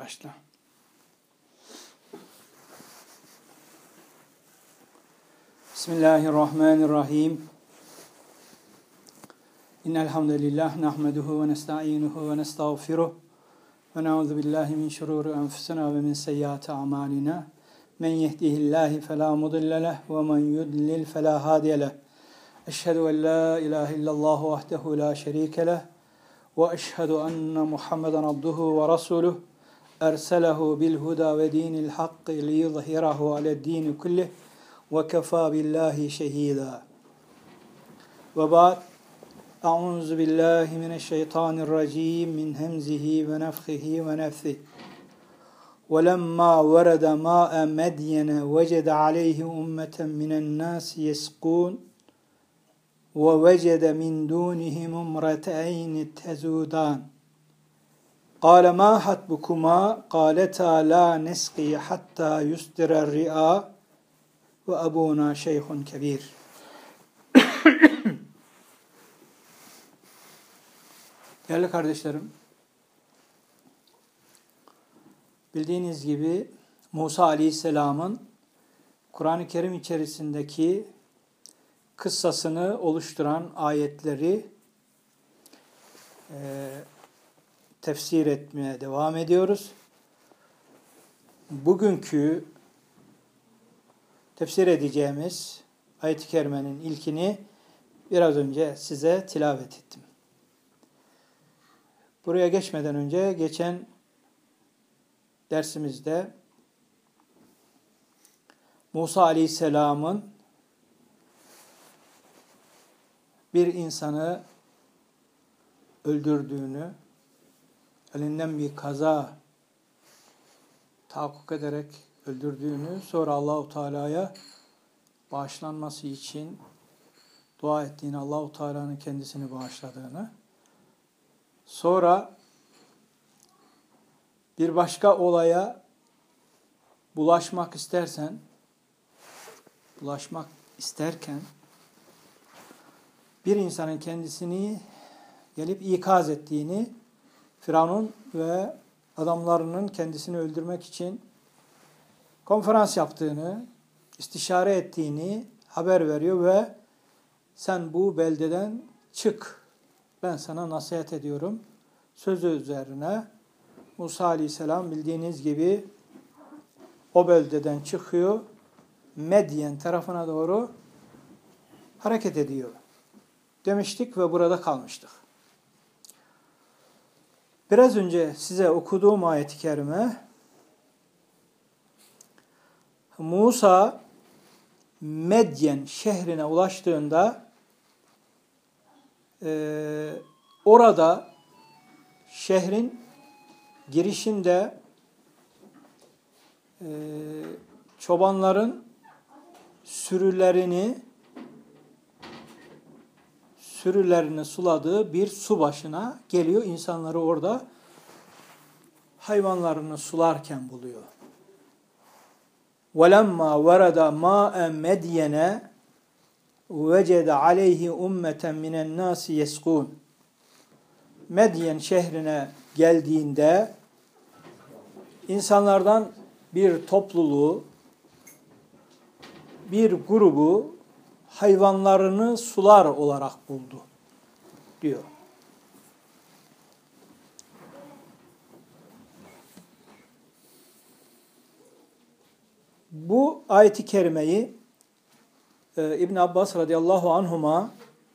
Başla. Bismillahirrahmanirrahim. İnnel hamdelellahi nahmeduhu ve nestainuhu ve nestağfiruh ve na'udzu billahi min şururi enfusina ve min seyyiati a'malina. Men yehdihillahu fela mudille lehu ve men yudlil fela hadiye lehu. Eşhedü en la ilahe illallah vahdehu la şerike lehu ve eşhedü enne Muhammeden abduhu ve rasuluh. Erselehu bil huda ve dinil hakkı liyuzhirahu ale'd-din kullih ve kefâ billahi şehîdâ. Ve ba'd. Euzu billahi mineşşeytanirracim min hemzihi ve nefhihi ve nefsihi. Ve lemma verada mâ'e Medyene vecede aleyhi ummeten minen nâsi yesqûn ve vecede min dûnihim imreteyni tezûdân. قال ما حتبكما قالتا لا نسقي حتى يصدر الرعاء وأبونا شيخ كبير. Değerli kardeşlerim, bildiğiniz gibi Musa Aleyhisselam'ın Kur'an-ı Kerim içerisindeki kıssasını oluşturan ayetleri tefsir etmeye devam ediyoruz. Bugünkü tefsir edeceğimiz ayet-i kerimenin ilkini biraz önce size tilavet ettim. Buraya geçmeden önce geçen dersimizde Musa Aleyhisselam'ın bir insanı öldürdüğünü, elinden bir kaza tahakkuk ederek öldürdüğünü, sonra Allahu Teala'ya bağışlanması için dua ettiğini, Allahu Teala'nın kendisini bağışladığını, sonra bir başka olaya bulaşmak isterken bir insanın kendisini gelip ikaz ettiğini, Firavun ve adamlarının kendisini öldürmek için konferans yaptığını, istişare ettiğini haber veriyor ve sen bu beldeden çık, ben sana nasihat ediyorum sözü üzerine Musa Aleyhisselam bildiğiniz gibi o beldeden çıkıyor, Medyen tarafına doğru hareket ediyor demiştik ve burada kalmıştık. Biraz önce size okuduğum ayet-i kerime, Musa Medyen şehrine ulaştığında orada şehrin girişinde çobanların sürülerini suladığı bir su başına geliyor. İnsanları orada hayvanlarını sularken buluyor. وَلَمَّا وَرَدَ مَاءَ مَدْيَنَ وَجَدَ عَلَيْهِ اُمَّةً مِنَ النَّاسِ يَسْقُونَ. Medyen şehrine geldiğinde insanlardan bir topluluğu, bir grubu hayvanlarını sular olarak buldu diyor. Bu ayet-i kerimeyi İbn Abbas radıyallahu anhuma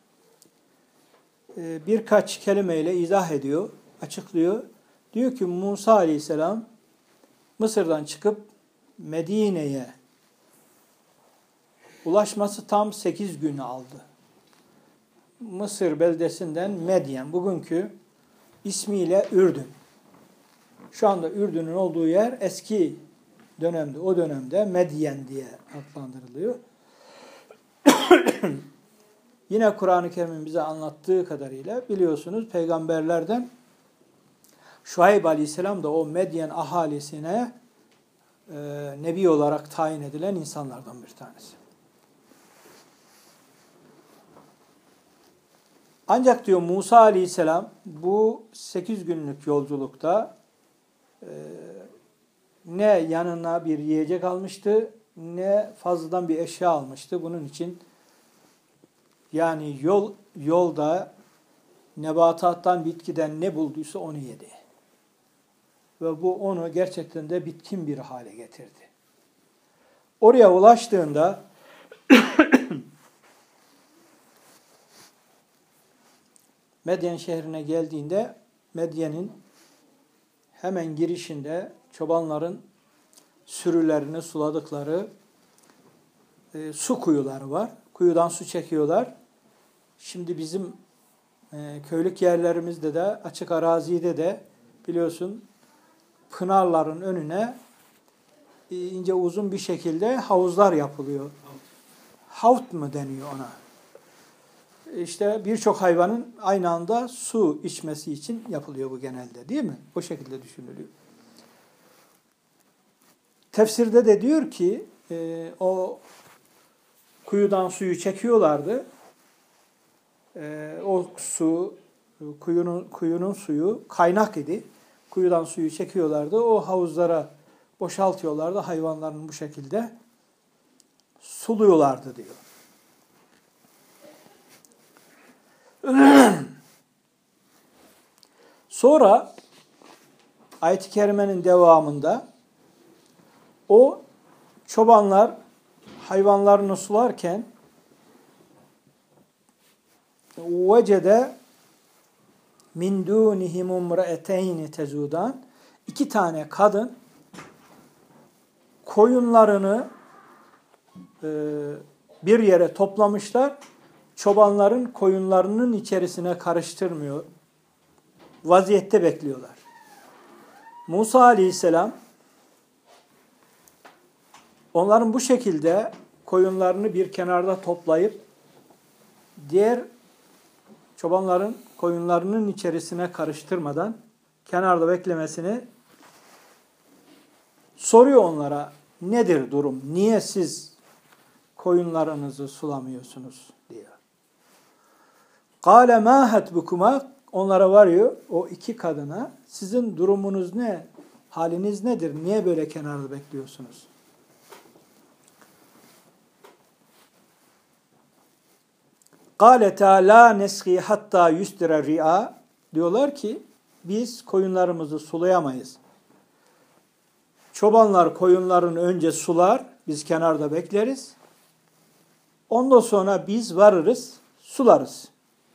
birkaç kelimeyle izah ediyor, açıklıyor. Diyor ki Musa aleyhisselam Mısır'dan çıkıp Medine'ye ulaşması tam 8 günü aldı. Mısır beldesinden Medyen, bugünkü ismiyle Ürdün. Şu anda Ürdün'ün olduğu yer eski dönemde, o dönemde Medyen diye adlandırılıyor. Yine Kur'an-ı Kerim'in bize anlattığı kadarıyla biliyorsunuz peygamberlerden Şuayb Aleyhisselam da o Medyen ahalisine nebi olarak tayin edilen insanlardan bir tanesi. Ancak diyor Musa Aleyhisselam bu 8 günlük yolculukta ne yanına bir yiyecek almıştı, ne fazladan bir eşya almıştı. Bunun için yani yolda nebatattan, bitkiden ne bulduysa onu yedi. Ve bu onu gerçekten de bitkin bir hale getirdi. Oraya ulaştığında Medyen şehrine geldiğinde Medyen'in hemen girişinde çobanların sürülerini suladıkları su kuyuları var. Kuyudan su çekiyorlar. Şimdi bizim köylük yerlerimizde de açık arazide de biliyorsun pınarların önüne ince uzun bir şekilde havuzlar yapılıyor. Havt mı deniyor ona? İşte birçok hayvanın aynı anda su içmesi için yapılıyor bu genelde, değil mi? O şekilde düşünülüyor. Tefsirde de diyor ki o kuyudan suyu çekiyorlardı. O su, kuyunun suyu kaynak idi. Kuyudan suyu çekiyorlardı. O havuzlara boşaltıyorlardı. Hayvanların bu şekilde suluyorlardı diyor. Sonra ayet-i kerimenin devamında o çobanlar hayvanlarını sularken vecede min dunihim imra'eteyni tezudan, iki tane kadın koyunlarını bir yere toplamışlar. Çobanların koyunlarının içerisine karıştırmıyor. Vaziyette bekliyorlar. Musa aleyhisselam onların bu şekilde koyunlarını bir kenarda toplayıp diğer çobanların koyunlarının içerisine karıştırmadan kenarda beklemesini soruyor onlara. Nedir durum? Niye siz koyunlarınızı sulamıyorsunuz diyor. Kâle mâ hatbukuma, onlara varıyor o iki kadına. Sizin durumunuz ne? Haliniz nedir? Niye böyle kenarda bekliyorsunuz? قَالَتَا لَا نَسْقِي hatta يُسْدِرَ الرِّعَى, diyorlar ki biz koyunlarımızı sulayamayız. Çobanlar koyunlarını önce sular, biz kenarda bekleriz. Ondan sonra biz varırız, sularız.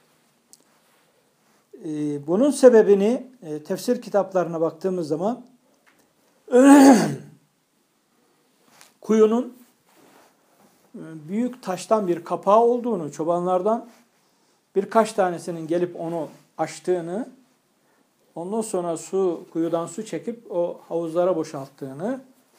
Bunun sebebini tefsir kitaplarına baktığımız zaman kuyunun büyük taştan bir kapağı olduğunu, çobanlardan birkaç tanesinin gelip onu açtığını, ondan sonra kuyudan su çekip o havuzlara boşalttığını,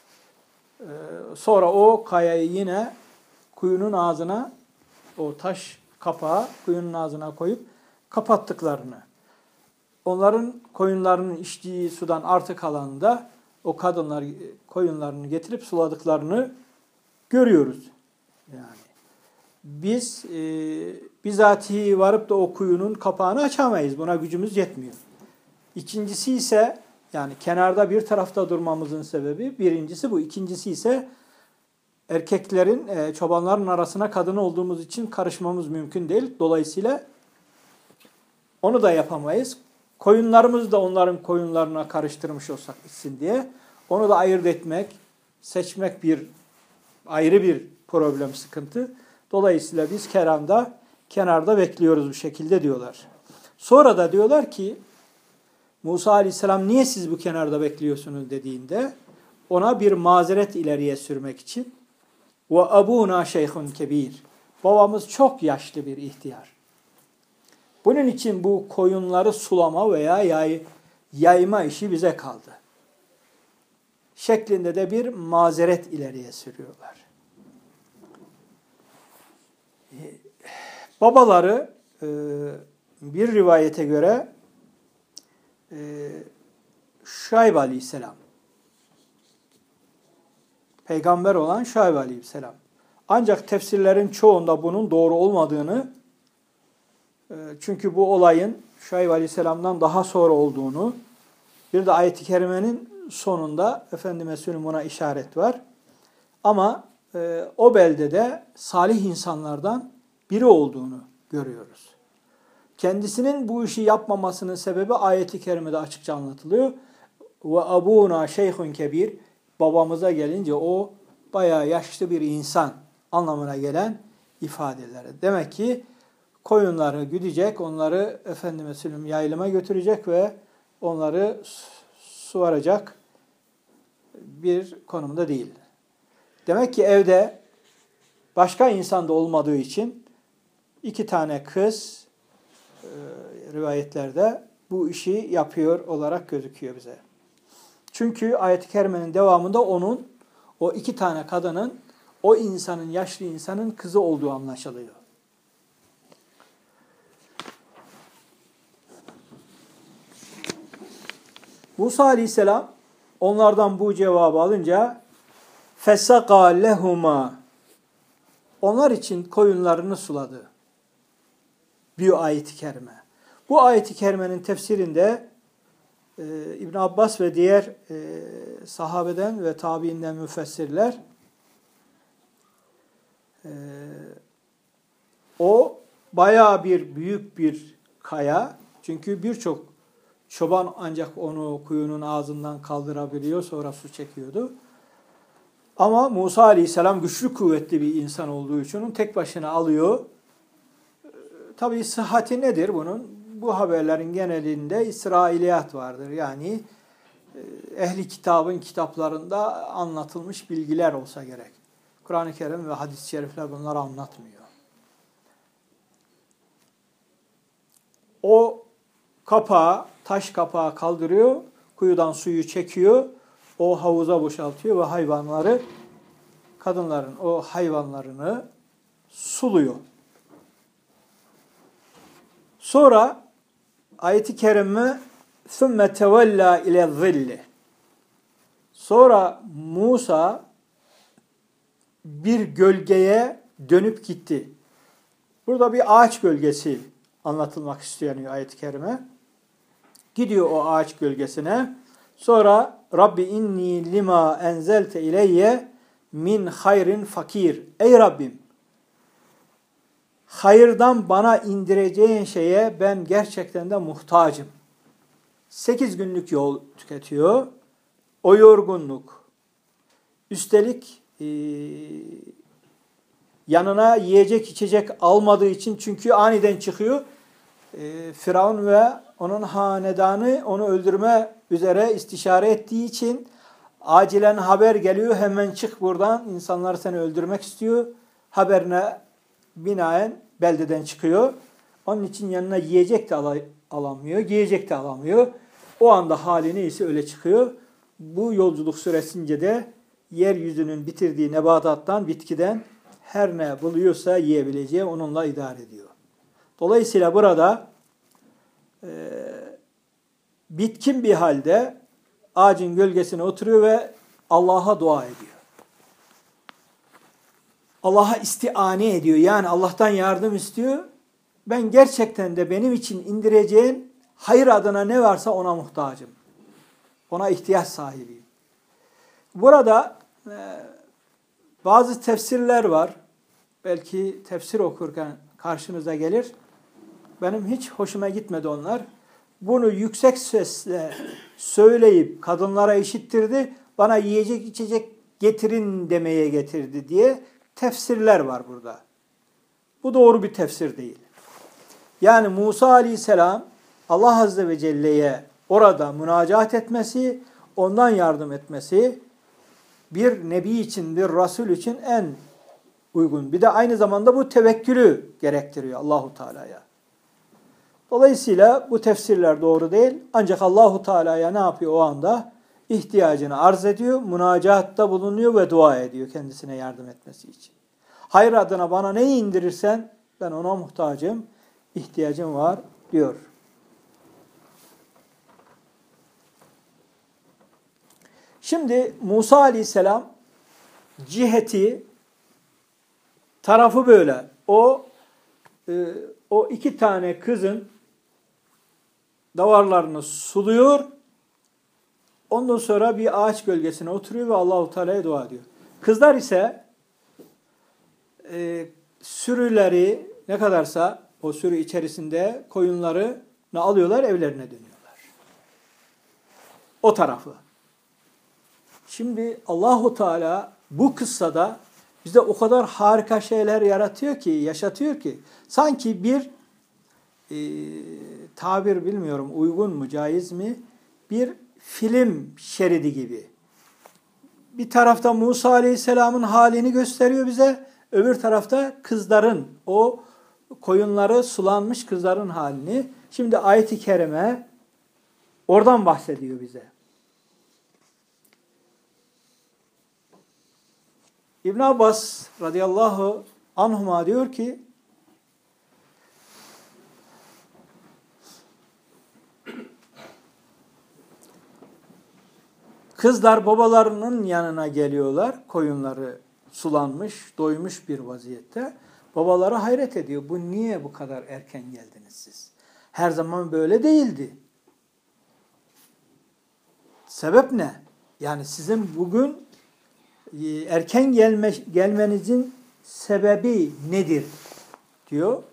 sonra o kayayı yine kuyunun ağzına, o taş kapağı kuyunun ağzına koyup kapattıklarını, onların koyunlarının içtiği sudan artık kalanında o kadınlar koyunlarını getirip suladıklarını görüyoruz. Yani biz bizatihi varıp da o kuyunun kapağını açamayız. Buna gücümüz yetmiyor. İkincisi ise yani kenarda bir tarafta durmamızın sebebi birincisi bu. İkincisi ise erkeklerin, çobanların arasına kadın olduğumuz için karışmamız mümkün değil. Dolayısıyla onu da yapamayız. Koyunlarımızı da onların koyunlarına karıştırmış olsak içsin diye onu da ayırt etmek, seçmek ayrı bir problem, sıkıntı. Dolayısıyla biz kenarda bekliyoruz bu şekilde diyorlar. Sonra da diyorlar ki Musa aleyhisselam niye siz bu kenarda bekliyorsunuz dediğinde ona bir mazeret ileriye sürmek için ve abuna şeyhun kebir, babamız çok yaşlı bir ihtiyar. Bunun için bu koyunları sulama veya yayma işi bize kaldı şeklinde de bir mazeret ileriye sürüyorlar. Babaları bir rivayete göre Şuayb aleyhisselam, peygamber olan Şuayb aleyhisselam. Ancak tefsirlerin çoğunda bunun doğru olmadığını, çünkü bu olayın Şuayb aleyhisselamdan daha sonra olduğunu, bir de ayet-i kerimenin sonunda efendime söyleyeyim buna işaret var. Ama o beldede salih insanlardan biri olduğunu görüyoruz. Kendisinin bu işi yapmamasının sebebi ayet-i kerimede açıkça anlatılıyor. Ve abuna şeyhun kebir. Babamıza gelince o bayağı yaşlı bir insan anlamına gelen ifadeleri. Demek ki koyunları güdecek, onları efendime söyleyeyim yayılıma götürecek ve onları suvaracak bir konumda değil. Demek ki evde başka insan da olmadığı için 2 tane kız rivayetlerde bu işi yapıyor olarak gözüküyor bize. Çünkü ayet-i kerimenin devamında o 2 tane kadının o insanın, yaşlı insanın kızı olduğu anlaşılıyor. Musa aleyhisselam onlardan bu cevabı alınca فَسَقَى لَهُمَا onlar için koyunlarını suladı. Bir ayet-i kerime. Bu ayet-i kerimenin tefsirinde İbn Abbas ve diğer sahabeden ve tabiinden müfessirler o bayağı büyük bir kaya. Çünkü birçok çoban ancak onu kuyunun ağzından kaldırabiliyor, sonra su çekiyordu. Ama Musa aleyhisselam güçlü kuvvetli bir insan olduğu için onu tek başına alıyor. Tabii sıhhati nedir bunun? Bu haberlerin genelinde İsrailiyat vardır. Yani ehli kitabın kitaplarında anlatılmış bilgiler olsa gerek. Kur'an-ı Kerim ve hadis-i şerifler bunları anlatmıyor. O taş kapağı kaldırıyor, kuyudan suyu çekiyor, o havuza boşaltıyor ve kadınların o hayvanlarını suluyor. Sonra ayet-i kerime ثُمَّ تَوَلَّا اِلَى الظِّلِّ sonra Musa bir gölgeye dönüp gitti. Burada bir ağaç gölgesi anlatılmak isteniyor ayet-i kerime. Gidiyor o ağaç gölgesine. Sonra Rabbi inni lima enzelte ileyye min hayrin fakir. Ey Rabbim, hayırdan bana indireceğin şeye ben gerçekten de muhtacım. 8 günlük yol tüketiyor. O yorgunluk. Üstelik yanına yiyecek içecek almadığı için çünkü aniden çıkıyor. Firavun ve onun hanedanı onu öldürme üzere istişare ettiği için acilen haber geliyor. Hemen çık buradan. İnsanlar seni öldürmek istiyor. Haberine binaen beldeden çıkıyor. Onun için yanına yiyecek de alamıyor. Giyecek de alamıyor. O anda hali neyse öyle çıkıyor. Bu yolculuk süresince de yeryüzünün bitirdiği nebatattan, bitkiden her ne buluyorsa yiyebileceği onunla idare ediyor. Dolayısıyla burada bitkin bir halde ağacın gölgesine oturuyor ve Allah'a dua ediyor. Allah'a istiane ediyor. Yani Allah'tan yardım istiyor. Ben gerçekten de benim için indireceğin hayır adına ne varsa ona muhtacım. Ona ihtiyaç sahibiyim. Burada bazı tefsirler var. Belki tefsir okurken karşınıza gelir. Benim hiç hoşuma gitmedi onlar. Bunu yüksek sesle söyleyip kadınlara işittirdi. Bana yiyecek içecek getirin demeye getirdi diye tefsirler var burada. Bu doğru bir tefsir değil. Yani Musa aleyhisselam Allah azze ve celle'ye orada münacat etmesi, ondan yardım etmesi bir nebi için, bir rasul için en uygun. Bir de aynı zamanda bu tevekkülü gerektiriyor Allahu Teala'ya. Dolayısıyla bu tefsirler doğru değil. Ancak Allahu Teala'ya ne yapıyor o anda? İhtiyacını arz ediyor, münacatta bulunuyor ve dua ediyor kendisine yardım etmesi için. Hayır adına bana ne indirirsen ben ona muhtacım, ihtiyacım var diyor. Şimdi Musa aleyhisselam ciheti, tarafı böyle. O 2 tane kızın davarlarını suluyor. Ondan sonra bir ağaç gölgesine oturuyor ve Allahu Teala'ya dua ediyor. Kızlar ise sürüleri ne kadarsa o sürü içerisinde koyunlarını alıyorlar, evlerine dönüyorlar. O tarafı. Şimdi Allahu Teala bu kıssada bize o kadar harika şeyler yaratıyor ki, yaşatıyor ki sanki bir tabir bilmiyorum uygun mu, caiz mi? Bir film şeridi gibi. Bir tarafta Musa Aleyhisselam'ın halini gösteriyor bize, öbür tarafta kızların, o koyunları sulanmış kızların halini. Şimdi ayet-i kerime oradan bahsediyor bize. İbn Abbas radıyallahu anhuma diyor ki, kızlar babalarının yanına geliyorlar, koyunları sulanmış, doymuş bir vaziyette. Babaları hayret ediyor, bu niye bu kadar erken geldiniz siz? Her zaman böyle değildi. Sebep ne? Yani sizin bugün erken gelmenizin sebebi nedir? Diyor.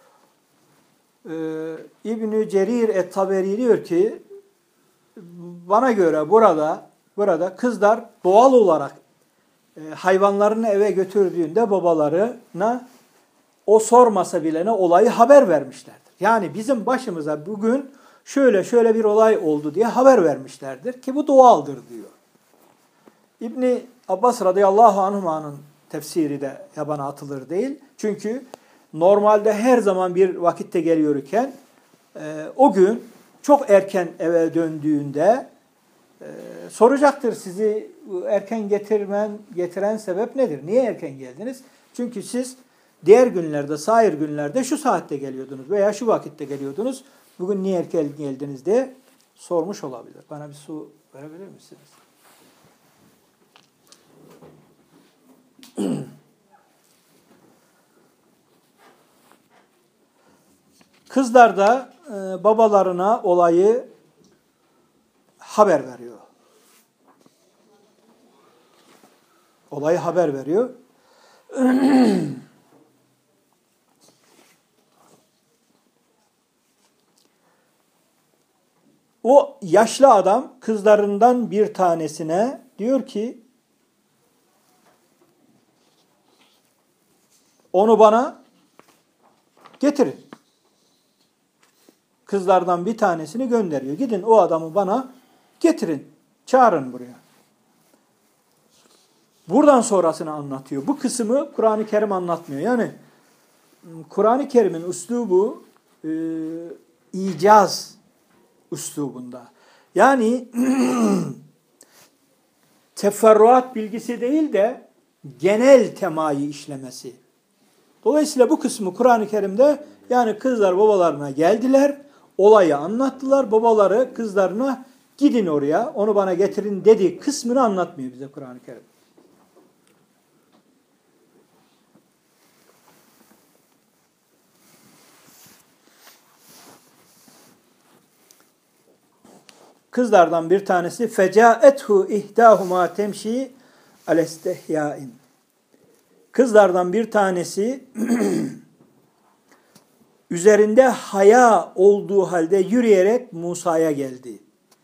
İbn-i Cerir et-Taberi diyor ki, bana göre burada kızlar doğal olarak hayvanlarını eve götürdüğünde babalarına o sormasa bile olayı haber vermişlerdir. Yani bizim başımıza bugün şöyle bir olay oldu diye haber vermişlerdir ki bu doğaldır diyor. İbni Abbas radıyallahu anhuma'nın tefsiri de yabana atılır değil. Çünkü normalde her zaman bir vakitte geliyorken o gün çok erken eve döndüğünde soracaktır, sizi erken getiren sebep nedir? Niye erken geldiniz? Çünkü siz diğer günlerde, sair günlerde şu saatte geliyordunuz veya şu vakitte geliyordunuz. Bugün niye erken geldiniz diye sormuş olabilir. Bana bir su verebilir misiniz? Kızlar da babalarına olayı haber veriyor. Olayı haber veriyor. O yaşlı adam kızlarından bir tanesine diyor ki, onu bana getirin. Kızlardan bir tanesini gönderiyor. Gidin o adamı bana getirin. Çağırın buraya. Buradan sonrasını anlatıyor. Bu kısmı Kur'an-ı Kerim anlatmıyor. Yani Kur'an-ı Kerim'in üslubu icaz üslubunda. Yani teferruat bilgisi değil de genel temayı işlemesi. Dolayısıyla bu kısmı Kur'an-ı Kerim'de, yani kızlar babalarına geldiler, olayı anlattılar. Babaları kızlarına gidin oraya, onu bana getirin dediği kısmını anlatmıyor bize Kur'an-ı Kerim. Kızlardan bir tanesi fecaethu ihdahuma temşi alestehyain. Kızlardan bir tanesi üzerinde haya olduğu halde yürüyerek Musa'ya geldi.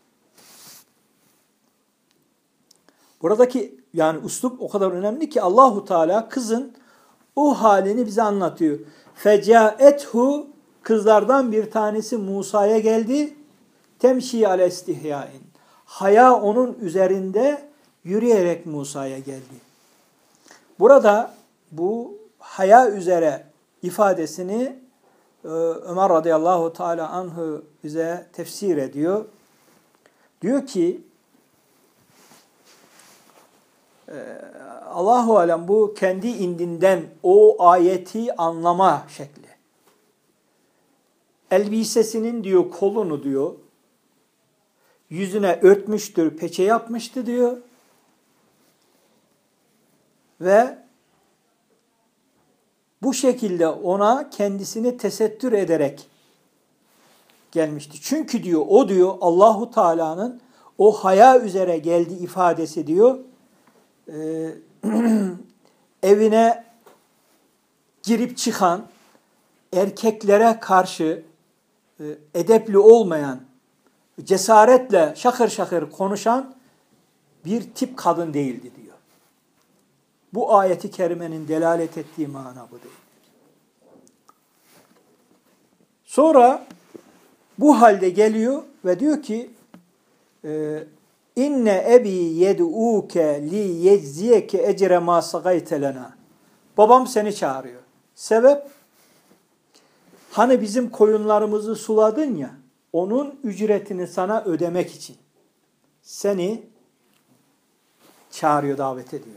Buradaki yani üslup o kadar önemli ki Allahu Teala kızın o halini bize anlatıyor. Fecaethu, kızlardan bir tanesi Musa'ya geldi. Temşi alestihyain. Haya onun üzerinde yürüyerek Musa'ya geldi. Burada bu haya üzere ifadesini Ömer radıyallahu teala anhu bize tefsir ediyor. Diyor ki Allahu alem bu kendi indinden o ayeti anlama şekli. Elbisesinin diyor kolunu diyor yüzüne örtmüştür, peçe yapmıştı diyor. Ve bu şekilde ona kendisini tesettür ederek gelmişti. Çünkü diyor o diyor Allahu Teala'nın o haya üzere geldi ifadesi diyor. Evine girip çıkan, erkeklere karşı edepli olmayan, cesaretle şakır şakır konuşan bir tip kadın değildi diyor. Bu ayeti kerimenin delalet ettiği mana bu değil. Sonra bu halde geliyor ve diyor ki İnne ebi yed'uke li yecziyeke ecre ma sagayte lena. Babam seni çağırıyor. Sebep? Hani bizim koyunlarımızı suladın ya, onun ücretini sana ödemek için seni çağırıyor, davet ediyor.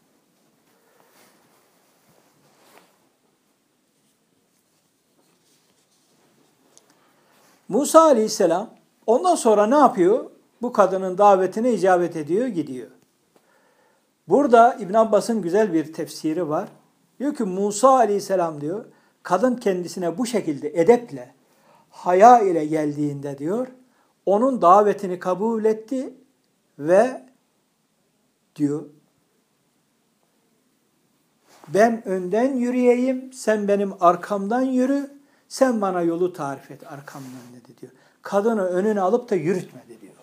Musa aleyhisselam ondan sonra ne yapıyor? Bu kadının davetine icabet ediyor, gidiyor. Burada İbn Abbas'ın güzel bir tefsiri var. Diyor ki Musa aleyhisselam diyor, kadın kendisine bu şekilde edeple, haya ile geldiğinde diyor, onun davetini kabul etti ve diyor, ben önden yürüyeyim, sen benim arkamdan yürü, sen bana yolu tarif et arkamdan dedi diyor. Kadını önüne alıp da yürütmedi diyor.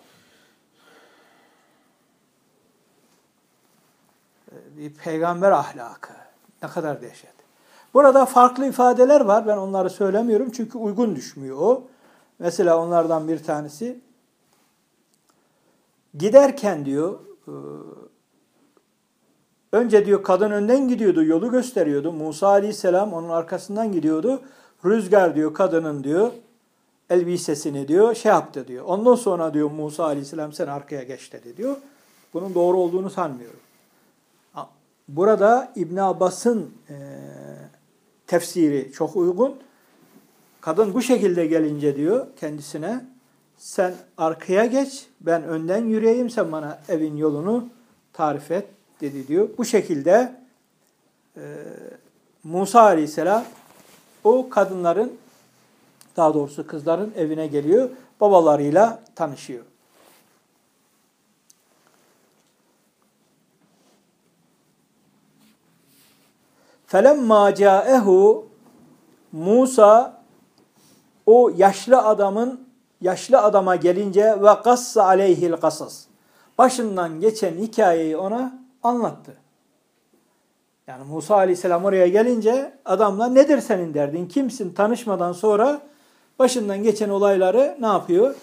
Bir peygamber ahlakı. Ne kadar dehşet. Burada farklı ifadeler var. Ben onları söylemiyorum çünkü uygun düşmüyor o. Mesela onlardan bir tanesi giderken diyor önce diyor kadın önden gidiyordu, yolu gösteriyordu. Musa aleyhisselam onun arkasından gidiyordu. Rüzgar diyor kadının diyor elbisesini diyor şey yaptı diyor. Ondan sonra diyor Musa aleyhisselam sen arkaya geç dedi diyor. Bunun doğru olduğunu sanmıyorum. Burada İbn Abbas'ın tefsiri çok uygun. Kadın bu şekilde gelince diyor kendisine sen arkaya geç, ben önden yürüyeyim, sen bana evin yolunu tarif et dedi diyor. Bu şekilde Musa aleyhisselam o kadınların, daha doğrusu kızların evine geliyor, babalarıyla tanışıyor. فَلَمَّا جَاءَهُ Musa o yaşlı adama gelince ve qasse aleyhil qasas. Başından geçen hikayeyi ona anlattı. Yani Musa aleyhisselam oraya gelince adamla nedir senin derdin, kimsin tanışmadan sonra başından geçen olayları ne yapıyor?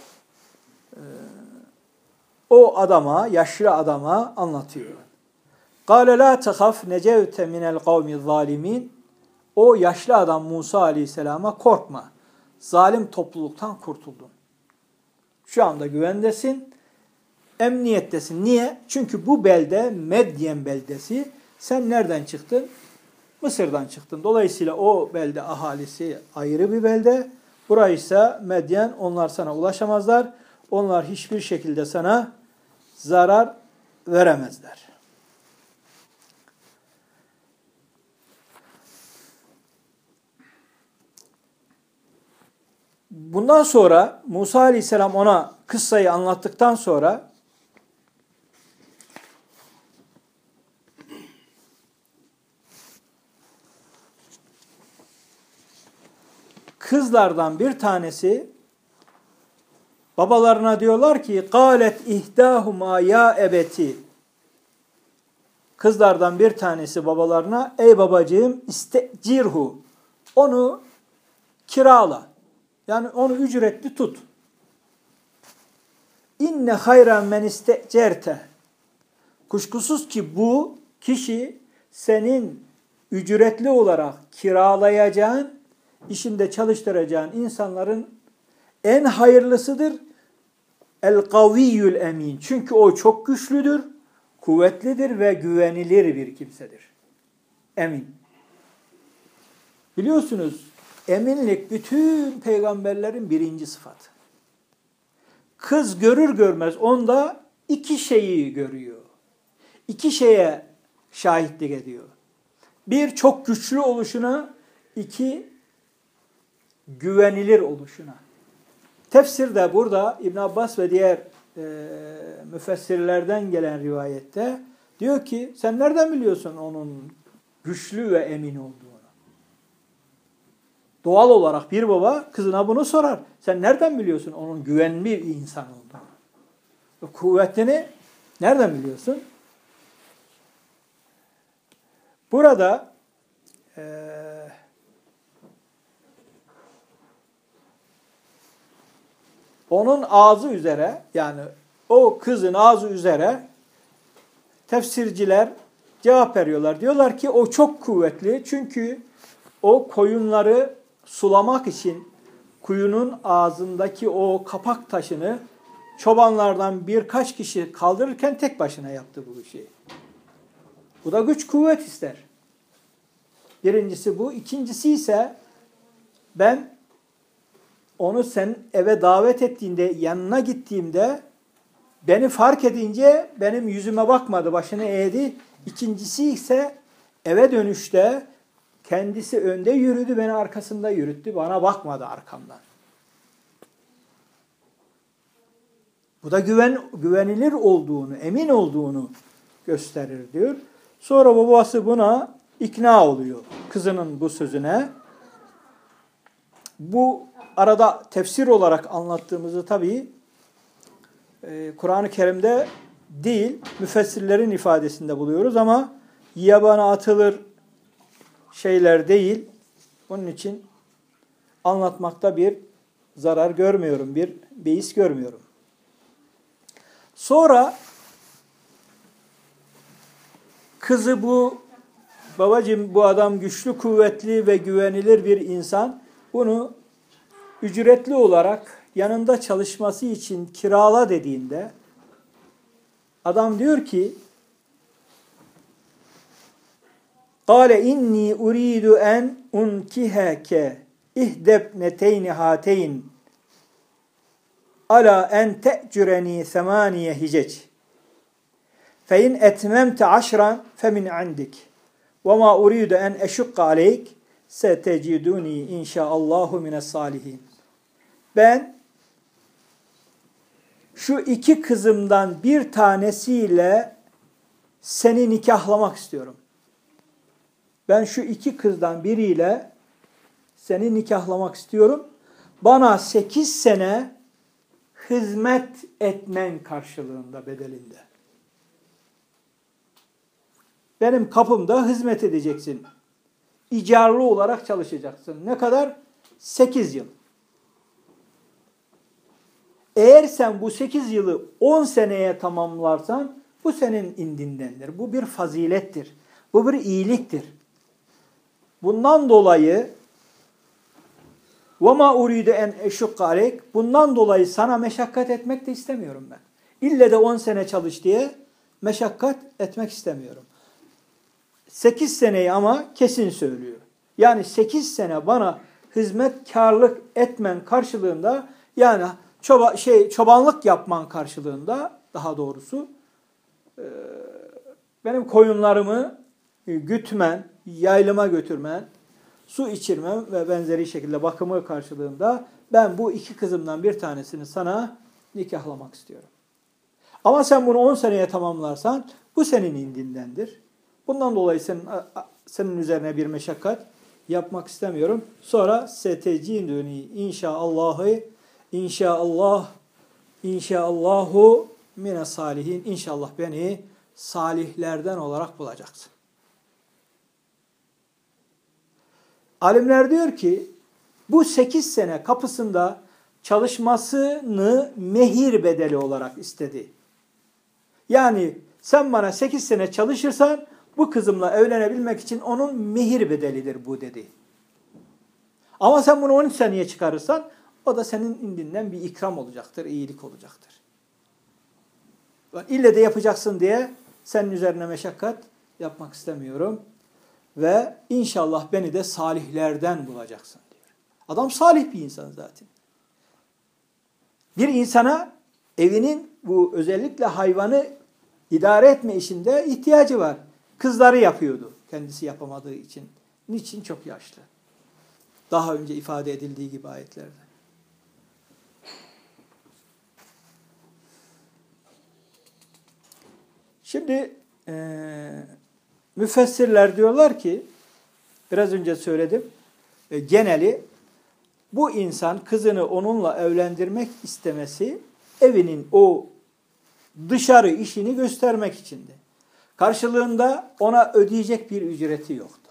O adama, yaşlı adama anlatıyor. قَالَ لَا تَخَفْ نَجَوْتَ مِنَ الْقَوْمِ الظَّالِمِينَ O yaşlı adam Musa aleyhisselama korkma. Zalim topluluktan kurtuldun. Şu anda güvendesin, emniyettesin. Niye? Çünkü bu belde Medyen beldesi. Sen nereden çıktın? Mısır'dan çıktın. Dolayısıyla o belde ahalisi ayrı bir belde. Burası ise Medyen, onlar sana ulaşamazlar. Onlar hiçbir şekilde sana zarar veremezler. Bundan sonra Musa aleyhisselam ona kıssayı anlattıktan sonra kızlardan bir tanesi babalarına diyorlar ki قَالَتْ اِهْدَاهُمَا ya ebeti. Kızlardan bir tanesi babalarına ey babacığım istecirhu. Onu kirala. Yani onu ücretli tut. İnne hayran men istecerte. Kuşkusuz ki bu kişi senin ücretli olarak kiralayacağın, işinde çalıştıracağın insanların en hayırlısıdır. El-kaviyyül emin. Çünkü o çok güçlüdür, kuvvetlidir ve güvenilir bir kimsedir. Emin. Biliyorsunuz, eminlik bütün peygamberlerin birinci sıfatı. Kız görür görmez onda iki şeyi görüyor. İki şeye şahitlik ediyor. Bir, çok güçlü oluşuna, iki, güvenilir oluşuna. Tefsirde burada İbn Abbas ve diğer müfessirlerden gelen rivayette diyor ki sen nereden biliyorsun onun güçlü ve emin olduğunu? Doğal olarak bir baba kızına bunu sorar. Sen nereden biliyorsun onun güvenli bir insan olduğunu? Kuvvetini nereden biliyorsun? Burada onun ağzı üzere, yani o kızın ağzı üzere tefsirciler cevap veriyorlar. Diyorlar ki o çok kuvvetli çünkü o koyunları sulamak için kuyunun ağzındaki o kapak taşını çobanlardan birkaç kişi kaldırırken tek başına yaptı bu işi. Bu da güç kuvvet ister. Birincisi bu. İkincisi ise ben onu sen eve davet ettiğinde, yanına gittiğimde beni fark edince benim yüzüme bakmadı, başını eğdi. İkincisi ise eve dönüşte kendisi önde yürüdü, beni arkasında yürüttü. Bana bakmadı arkamdan. Bu da güvenilir olduğunu, emin olduğunu gösterir diyor. Sonra babası buna ikna oluyor. Kızının bu sözüne. Bu arada tefsir olarak anlattığımızı tabii Kur'an-ı Kerim'de değil, müfessirlerin ifadesinde buluyoruz ama yabana atılır şeyler değil. Onun için anlatmakta bir zarar görmüyorum, bir beis görmüyorum. Sonra kızı babacığım bu adam güçlü, kuvvetli ve güvenilir bir insan. Bunu ücretli olarak yanında çalışması için kirala dediğinde adam diyor ki قَالَ اِنِّي اُرِيدُ اَنْ اُنْكِهَكَ اِهْدَبْنَتَيْنِ هَاتَيْنِ عَلَى اَنْ تَأْجُرَنِي ثَمَانِيَ هِجَجٍ فَاِنْ اَتْمَمْتَ عَشْرًا فَمِنْ عِنْدِكِ وَمَا اُرِيدُ اَنْ اَشُقَّ عَلَيْكِ سَتَجِدُونِي اِنْشَاءَ مِنَ الصَّالِحِينَ. Ben şu iki kızımdan bir tanesiyle seni nikahlamak istiyorum. Ben şu iki kızdan biriyle seni nikahlamak istiyorum. Bana 8 sene hizmet etmen karşılığında, bedelinde. Benim kapımda hizmet edeceksin. İcarlı olarak çalışacaksın. Ne kadar? 8 yıl. Eğer sen bu 8 yılı 10 seneye tamamlarsan bu senin indindendir. Bu bir fazilettir. Bu bir iyiliktir. Bundan dolayı وَمَا اُرِيدُ اَنْ اَشُقَّ عَلَيْكَ bundan dolayı sana meşakkat etmek de istemiyorum ben. İlle de 10 sene çalış diye meşakkat etmek istemiyorum. 8 seneyi ama kesin söylüyor. Yani 8 sene bana hizmetkarlık etmen karşılığında, yani çobanlık yapman karşılığında, daha doğrusu benim koyunlarımı gütmen, yaylıma götürmen, su içirmem ve benzeri şekilde bakımı karşılığında ben bu iki kızımdan bir tanesini sana nikahlamak istiyorum. Ama sen bunu 10 seneye tamamlarsan bu senin indindendir. Bundan dolayı senin üzerine bir meşakkat yapmak istemiyorum. Sonra seteciduni inşaallahu mine salihin. İnşallah beni salihlerden olarak bulacaksın. Alimler diyor ki bu 8 sene kapısında çalışmasını mehir bedeli olarak istedi. Yani sen bana 8 sene çalışırsan bu kızımla evlenebilmek için onun mehir bedelidir bu dedi. Ama sen bunu 13 seneye çıkarırsan o da senin indinden bir ikram olacaktır, iyilik olacaktır. İlle de yapacaksın diye senin üzerine meşakkat yapmak istemiyorum. Ve inşallah beni de salihlerden bulacaksın diyor. Adam salih bir insan zaten. Bir insana evinin bu özellikle hayvanı idare etme işinde ihtiyacı var. Kızları yapıyordu kendisi yapamadığı için. Niçin? Çok yaşlı. Daha önce ifade edildiği gibi ayetlerde. Şimdi müfessirler diyorlar ki, biraz önce söyledim, geneli bu insan kızını onunla evlendirmek istemesi evinin o dışarı işini göstermek içindi. Karşılığında ona ödeyecek bir ücreti yoktu.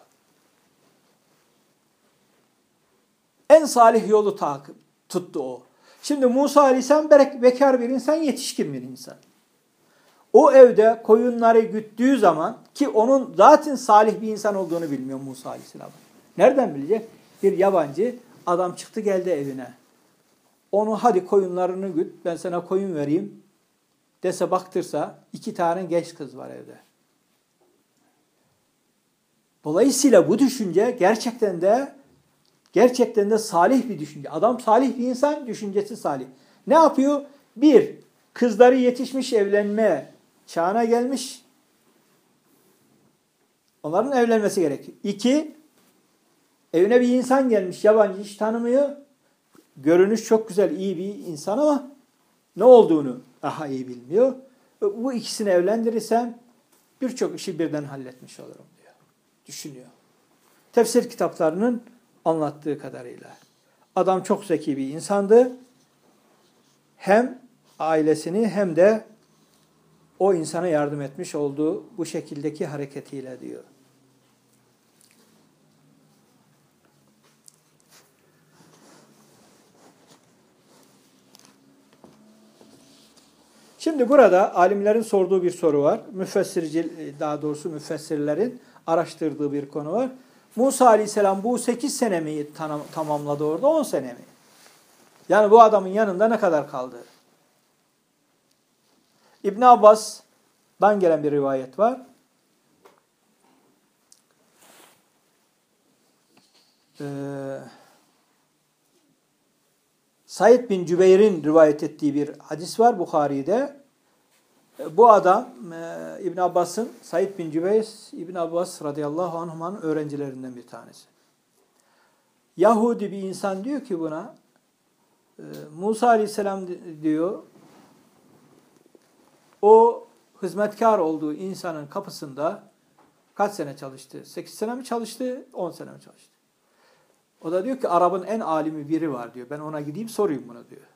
En salih yolu tuttu o. Şimdi Musa Aleyhisselam bekar bir insan, yetişkin bir insan. O evde koyunları güttüğü zaman, ki onun zaten salih bir insan olduğunu bilmiyor Musa Aleyhisselam. Nereden bilecek? Bir yabancı adam çıktı geldi evine. Onu hadi koyunlarını güt, ben sana koyun vereyim dese, baktırsa 2 tane genç kız var evde. Dolayısıyla bu düşünce gerçekten de salih bir düşünce. Adam salih bir insan, düşüncesi salih. Ne yapıyor? Bir, kızları yetişmiş, evlenme çağına gelmiş. Onların evlenmesi gerekiyor. 2, evine bir insan gelmiş, yabancı, hiç tanımıyor. Görünüş çok güzel, iyi bir insan ama ne olduğunu daha iyi bilmiyor. Bu ikisini evlendirirsem birçok işi birden halletmiş olurum diyor. Düşünüyor. Tefsir kitaplarının anlattığı kadarıyla. Adam çok zeki bir insandı. Hem ailesini hem de o insana yardım etmiş olduğu bu şekildeki hareketiyle diyor. Şimdi burada alimlerin sorduğu bir soru var. Müfessirlerin araştırdığı bir konu var. Musa Aleyhisselam bu 8 sene mi tamamladı orada, 10 sene mi? Yani bu adamın yanında ne kadar kaldı? İbn Abbas'dan gelen bir rivayet var. Said bin Cübeyr'in rivayet ettiği bir hadis var Bukhari'de. Bu adam İbn Abbas'ın, Said bin Cübeyr, İbn Abbas radıyallahu anhuma'nın öğrencilerinden bir tanesi. Yahudi bir insan diyor ki buna, Musa aleyhisselam diyor, o hizmetkar olduğu insanın kapısında kaç sene çalıştı? 8 sene mi çalıştı? 10 sene mi çalıştı? O da diyor ki Arap'ın en alimi biri var diyor. Ben ona gideyim sorayım bunu diyor.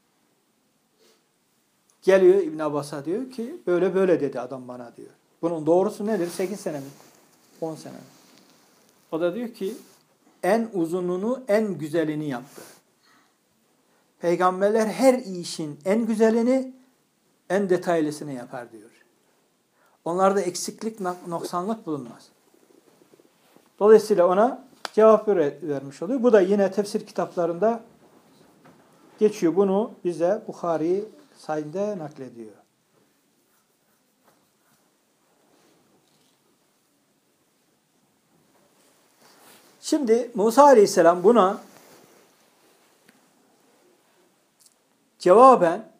Geliyor İbn Abbas'a diyor ki böyle böyle dedi adam bana diyor. Bunun doğrusu nedir? 8 sene mi? 10 sene mi? O da diyor ki en uzununu, en güzelini yaptı. Peygamberler her işin en güzelini, en detaylısını yapar diyor. Onlarda eksiklik, noksanlık bulunmaz. Dolayısıyla ona cevap vermiş oluyor. Bu da yine tefsir kitaplarında geçiyor. Bunu bize Bukhari sayında naklediyor. Şimdi Musa Aleyhisselam buna cevaben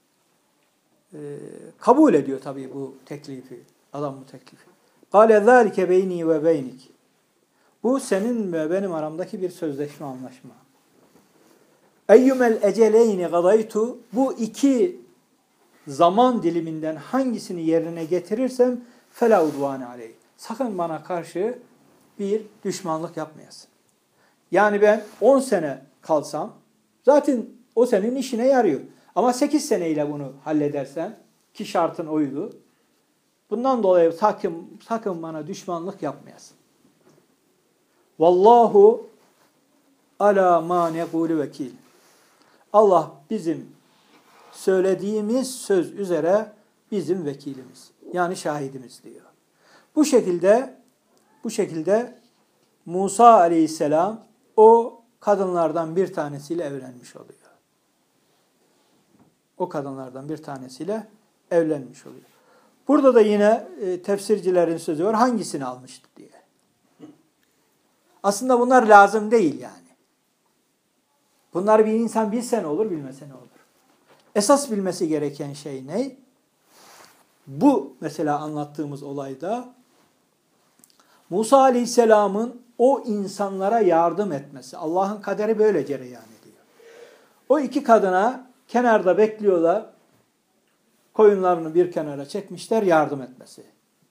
kabul ediyor tabii bu teklifi. Adam bu teklifi. قَالَ ذَٰلِكَ بَيْنِي وَبَيْنِكِ Bu senin ve benim aramdaki bir sözleşme, anlaşma. اَيُّمَ الْاَجَلَيْنِ غَضَيْتُ Bu 2 zaman diliminden hangisini yerine getirirsem فَلَا اُدْوَانَ عَلَيْهِ Sakın bana karşı bir düşmanlık yapmayasın. Yani ben 10 sene kalsam zaten o senin işine yarıyor. Ama 8 seneyle bunu halledersen, ki şartın oydu, bundan dolayı sakın bana düşmanlık yapmayasın. Vallahu ala ma nekulu vekil. Allah bizim söylediğimiz söz üzere bizim vekilimiz. Yani şahidimiz diyor. Bu şekilde Musa aleyhisselam o kadınlardan bir tanesiyle evlenmiş oluyor. O kadınlardan bir tanesiyle evlenmiş oluyor. Burada da yine tefsircilerin sözü var. Hangisini almıştı diye. Aslında bunlar lazım değil yani. Bunlar bir insan bilse ne olur, bilmese ne olur. Esas bilmesi gereken şey ne? Bu mesela anlattığımız olayda Musa Aleyhisselam'ın o insanlara yardım etmesi. Allah'ın kaderi böyle cereyan ediyor. O 2 kadına kenarda bekliyorlar. koyunlarını bir kenara çekmişler, yardım etmesi.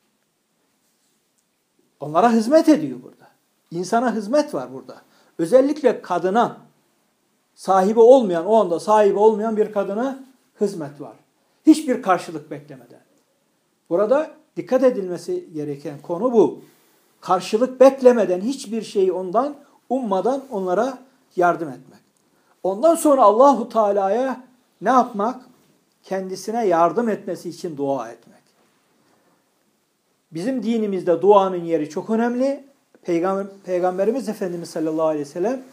Onlara hizmet ediyor burada. İnsana hizmet var burada. Özellikle kadına, sahibi olmayan, o anda sahibi olmayan bir kadına hizmet var. Hiçbir karşılık beklemeden. Burada dikkat edilmesi gereken konu bu. Karşılık beklemeden, hiçbir şeyi ondan ummadan onlara yardım etmek. Ondan sonra Allahu Teala'ya ne yapmak? Kendisine yardım etmesi için dua etmek. Bizim dinimizde duanın yeri çok önemli. Peygamberimiz Efendimiz sallallahu aleyhi ve sellem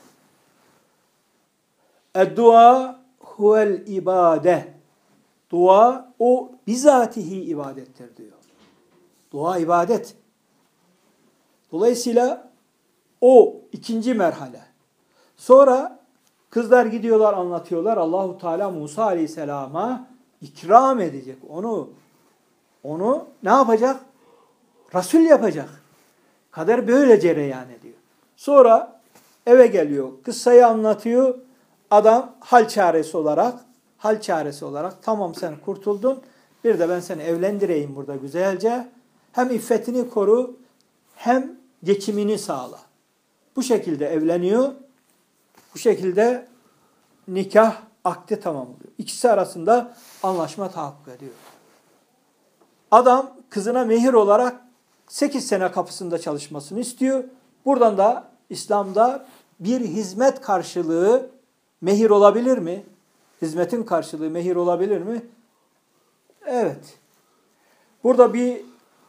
"Ed-dua huvel ibade." Dua o bizatihi ibadettir diyor. Dua ibadet. Dolayısıyla o ikinci merhale. Sonra kızlar gidiyorlar, anlatıyorlar. Allahu Teala Musa Aleyhisselam'a ikram edecek. Onu ne yapacak? Resul yapacak. Kader böyle cereyan ediyor. Sonra eve geliyor. Kıssayı anlatıyor. Adam hal çaresi olarak tamam sen kurtuldun. Bir de ben seni evlendireyim burada güzelce. Hem iffetini koru hem geçimini sağla. Bu şekilde evleniyor. Bu şekilde nikah akdi tamamlıyor. İkisi arasında anlaşma tahakkuk ediyor. Adam kızına mehir olarak 8 sene kapısında çalışmasını istiyor. Buradan da İslam'da bir hizmet karşılığı mehir olabilir mi? Hizmetin karşılığı mehir olabilir mi? Evet. Burada bir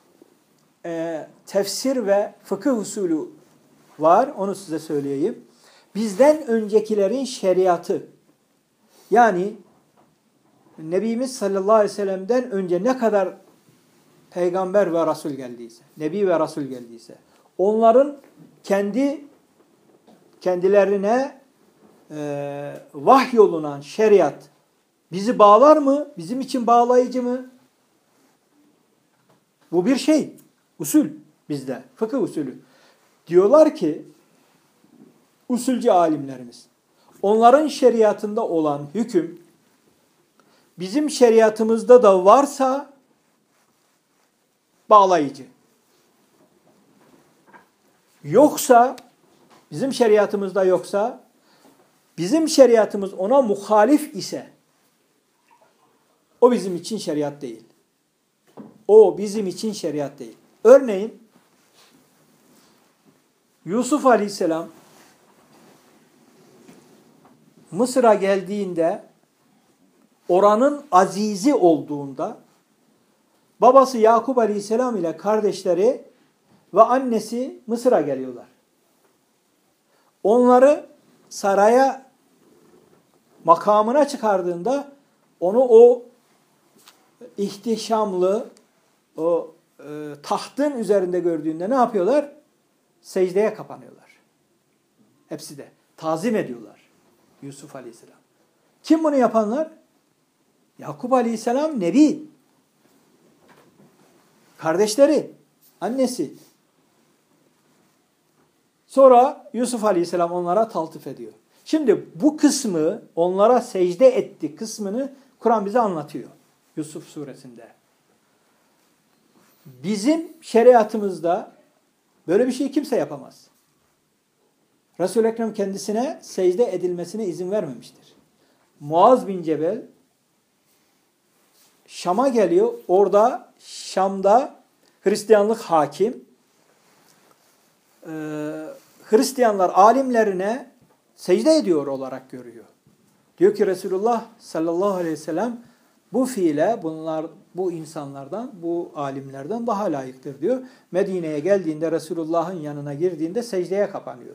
tefsir ve fıkıh usulü var. Onu size söyleyeyim. Bizden öncekilerin şeriatı, yani Nebimiz sallallahu aleyhi ve sellem'den önce ne kadar peygamber ve Resul geldiyse, Nebi ve Resul geldiyse, onların kendilerine vahyolunan şeriat bizi bağlar mı? Bizim için bağlayıcı mı? Bu bir şey. Usul bizde. Fıkıh usulü. Diyorlar ki usulcü alimlerimiz, onların şeriatında olan hüküm bizim şeriatımızda da varsa bağlayıcı. Yoksa, bizim şeriatımızda yoksa, bizim şeriatımız ona muhalif ise o bizim için şeriat değil. O bizim için şeriat değil. Örneğin Yusuf Aleyhisselam Mısır'a geldiğinde, oranın azizi olduğunda, babası Yakup Aleyhisselam ile kardeşleri ve annesi Mısır'a geliyorlar. Onları saraya, makamına çıkardığında onu o ihtişamlı, o tahtın üzerinde gördüğünde ne yapıyorlar? Secdeye kapanıyorlar. Hepsi de. Tazim ediyorlar Yusuf Aleyhisselam. Kim bunu yapanlar? Yakup Aleyhisselam Nebi. Kardeşleri, annesi. Sonra Yusuf Aleyhisselam onlara taltif ediyor. Şimdi bu kısmı, onlara secde etti kısmını Kur'an bize anlatıyor. Yusuf suresinde. Bizim şeriatımızda böyle bir şey kimse yapamaz. Resul-i Ekrem kendisine secde edilmesine izin vermemiştir. Muaz bin Cebel Şam'a geliyor. Orada Şam'da Hristiyanlık hakim. Hristiyanlar alimlerine secde ediyor olarak görüyor. Diyor ki Resulullah sallallahu aleyhi ve sellem bu fiile bu insanlardan, bu alimlerden daha layıktır diyor. Medine'ye geldiğinde Resulullah'ın yanına girdiğinde secdeye kapanıyor.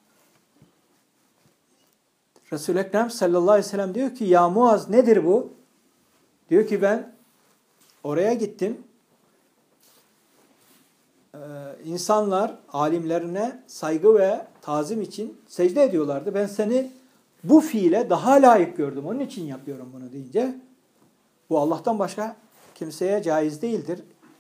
Resul-i Ekrem sallallahu aleyhi ve sellem diyor ki ya Muaz nedir bu? Diyor ki ben oraya gittim. İnsanlar alimlerine saygı ve tazim için secde ediyorlardı. Ben seni bu fiile daha layık gördüm. Onun için yapıyorum bunu deyince bu Allah'tan başka kimseye caiz değildir.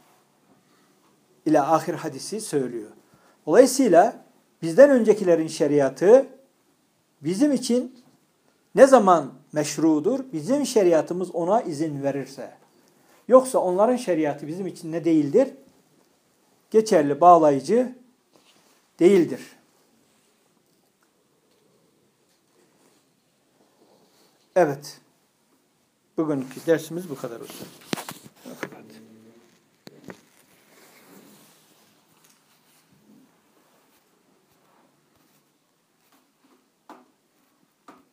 İlâ ahir hadisi söylüyor. Dolayısıyla bizden öncekilerin şeriatı bizim için ne zaman meşrudur? Bizim şeriatımız ona izin verirse. Yoksa onların şeriatı bizim için ne değildir? Geçerli, bağlayıcı değildir. Evet. Bugünkü dersimiz bu kadar olsun.